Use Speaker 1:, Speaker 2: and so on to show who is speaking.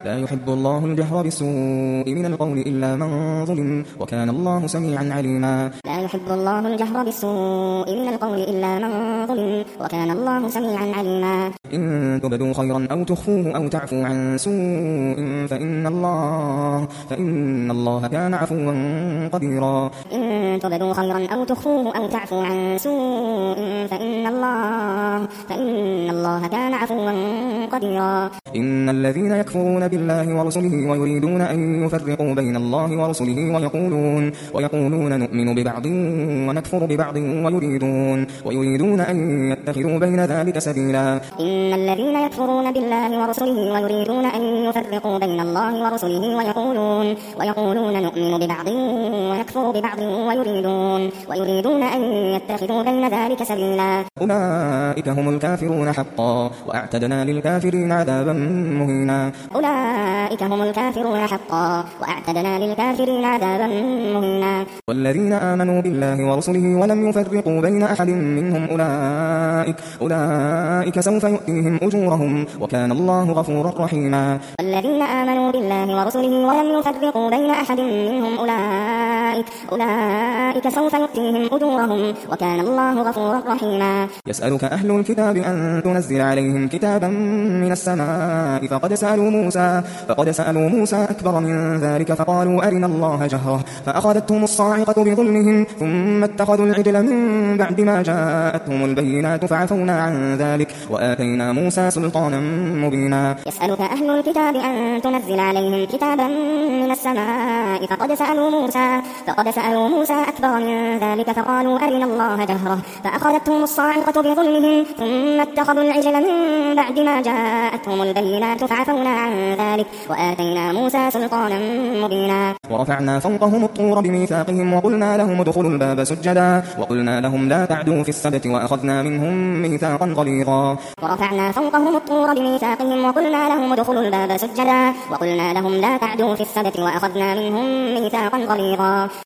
Speaker 1: لا يحب الله الجهر بالسوء من القول إلا من ظلم وكان الله سميعا عليما
Speaker 2: لا يحب الله الجهر بالسوء من القول إلا من ظلم وكان الله سميعا عليما
Speaker 1: إن تبدوا خيرا أو تخفوه أو تعفو عن سوء فإن الله كان عفوا قديرا
Speaker 2: إن تبدوا خيرا أو تخفوه أو تعفو عن سوء فإن الله كان عفوا قديرا
Speaker 1: إن الذين يكفرون بالله ورسله ويريدون أن يفرقوا بين الله ورسله ويقولون نؤمن ببعض ونكفر ببعض ويريدون أن يتخذوا بين ذلك سبيلا
Speaker 2: إن الذين يكفرون بالله ورسله ويريدون أن يفرقوا بين الله ورسله ويقولون نؤمن ببعض ونكفر ببعض ويريدون أن يتخذوا بين ذلك سبيلا
Speaker 1: أولئك هم الكافرون حقا وأعتدنا للكافرين عذابا مهينا
Speaker 2: أولئك هم الكافرون حقا وأعتدنا للكافرين عذابا مهينا
Speaker 1: والذين آمنوا بالله ورسله ولم يفرقوا بين أحد منهم أولئك سوف يؤتيهم أجورهم وكان الله غفورا رحيما
Speaker 2: والذين آمنوا بالله ورسله ولم يفرقوا بين أحد منهم أولئك سوف يؤتيهم أجورهم وكان الله غفورا رحيما
Speaker 1: يسألك أهل الكتاب أن تنزل عليهم كتابا من السماء فقد سألوا موسى أكبر من ذلك فقالوا أرنا الله جهرة فأخذتهم الصاعقة بظلمهم ثم اتخذوا العجل من بعد ما جاءتهم البينات فعفونا عن ذلك وآتينا موسى سلطانا مبينا
Speaker 2: يسألك أهل الكتاب أن تنزل عليهم كتابا من السماء فقد سألوا موسى أكبر من ذلك فقالوا أرنا الله جهرة فأخذتهم الصاعقة بظلمهم ثم اتخذوا العجل من بعد ما جاءتهم البينات فعفونا عن ذلك وآتينا موسى سلطانا مبينا
Speaker 1: ورفعنا فوقهم الطور بميثاقهم وقلنا لهم ادخلوا الباب سجدا وقلنا لهم لا تعدوا في السبت وأخذنا منهم ميثاقا غليظا
Speaker 2: ورفعنا فوقهم الطور بميثاقهم وقلنا لهم ادخلوا الباب سجدا وقلنا لهم لا تعدوا في السبت وأخذنا منهم ميثاقا غليظا